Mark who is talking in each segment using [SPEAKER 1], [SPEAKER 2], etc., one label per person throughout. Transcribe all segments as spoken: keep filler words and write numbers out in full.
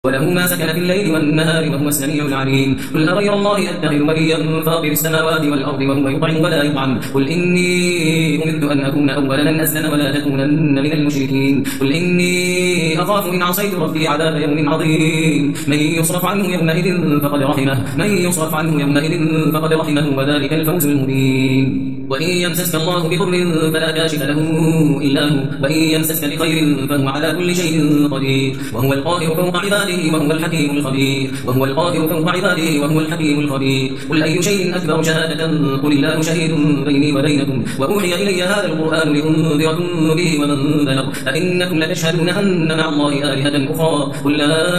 [SPEAKER 1] وله ما سكن في الليل والنهار وهو السميع العليم. قل أغير الله أتخذ وليا فاطر السماوات والأرض وهو يطعم ولا يطعم. قل إني أمرت أن أكون أول من أسلم ولا تكونن من المشركين. قل إني أخاف إن عصيت ربي عذاب يوم عظيم. من يصرف عنه يومئذ فقد رحمه من يصرف عنه يومئذ فقد رحمه وذلك الفوز المبين. وإن يمسسك الله بضر فلا كاشف له إلا هو وإن يمسسك بخير فهو على كل شيء قدير وهو القاهر فوق عباده وهو الحكيم الخبير وهو القاهر فوق عباده وهو الحكيم الخبير. قل أي شيء أكبر شهادة قل الله شهيد بيني وبينكم وأوحي إلي هذا القرآن لأنذركم به ومن بلغ أئنكم لتشهدون أن مع الله آلهة أخرى قل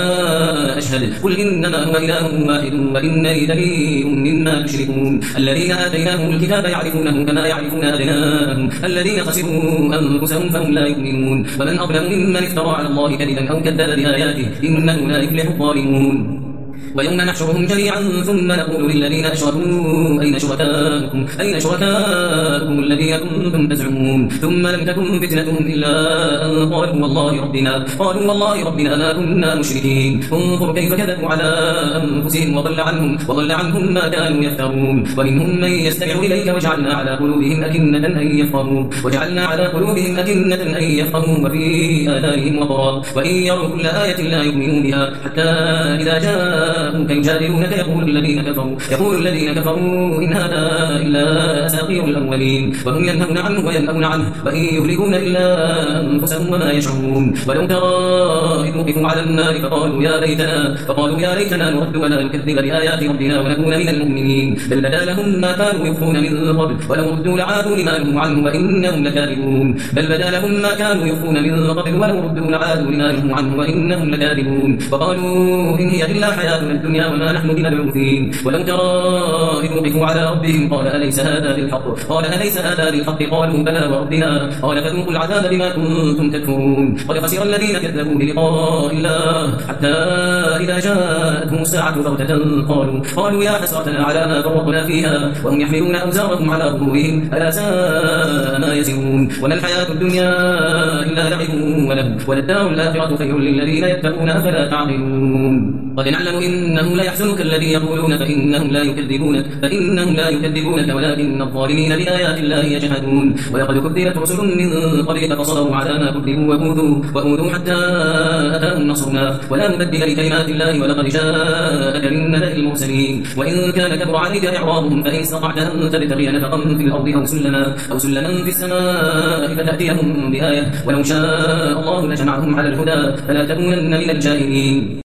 [SPEAKER 1] لا أشهد قل إنما هو إله واحد وإنني بريء مما تشركون. الذين آتيناهم الكتاب يعرفونه كما يعرفون أبناءهم الذين خسروا أنفسهم فهم لا يؤمنون. ومن أظلم ممن افترى على الله كذبا أو كذب بآياته إنه لا يفلح الظالمون. ويوم نحشرهم جميعا ثم نقول للذين أشركوا أين شركاؤكم أين شركاؤكم الذين كنتم تزعمون ثم لم تكن فتنتهم إلا أن قالوا والله ربنا قالوا والله ربنا ما كنا مشركين. انظر كيف كذبوا على أنفسهم وضل عنهم وضل عنهم ما كانوا يفترون. ومنهم من يستمع إليك وجعلنا على قلوبهم أكنة أن يفقهوا وجعلنا على قلوبهم أكنة أن يفقهوا وفي آذانهم وقرا وإن يروا كل آية لا يؤمنوا بها حتى إذا جاء يجادلونك يقول الذين كفروا يقول الذين كفروا إن هذا إلا أساطير الأولين وهم ينهون عنه وينأون عنه وإن يهلكون إلا أنفسهم وما يشعرون. ولو ترى إذ وقفوا على النار فقالوا يا ليتنا فقالوا يا ليتنا نرد ولا نكذب بآيات ربنا ونكون من المؤمنين بل بدا لهم ما كانوا يخفون من قبل ولو ردوا لعادوا لما نهوا عنه وإنهم لكاذبون. بل بدا لهم ما كانوا يخفون من قبل ولو ردوا لعادوا لما نهوا عنه وإنهم لكاذبون. وقالوا إن هي إلا حياتنا الدنيا وما نحن بمبعوثين. ولو ترى إذ وقفوا على ربهم قال أليس هذا بالحق قال أليس هذا بالحق قالوا بلى وربنا قال فذوقوا العذاب بما كنتم تكفرون. قد خسر الذين كذبوا بلقاء الله حتى إذا جاءتهم الساعة بغتة قالوا قالوا يا حسرتنا على ما فرطنا فيها وهم يحملون أوزارهم على ظهورهم ألا ساء ما يزرون. وما الحياة الدنيا إلا لعب ولهو وللدار الآخرة خير للذين يتقون أفلا تعقلون. قد نعلم إنه لا يحزنك الذي يقولون فإنهم لا يكذبونك فإنهم لا يكذبونك ولكن الظالمين بآيات الله يجحدون. ولقد كذبت رسل من قبلك فصبروا على ما كذبوا وأوذوا وأوذوا حتى أتاهم نصرنا ولا مبدل لكلمات الله ولقد جاءك من نبأ المرسلين. وإن كان كبر عليك إعراضهم فإن استطعت أن تبتغي نفقا في الأرض أو سلما أو سلما في السماء فتأتيهم بآية ولو شاء الله لجمعهم على الهدى فلا تكونن من الجاهلين.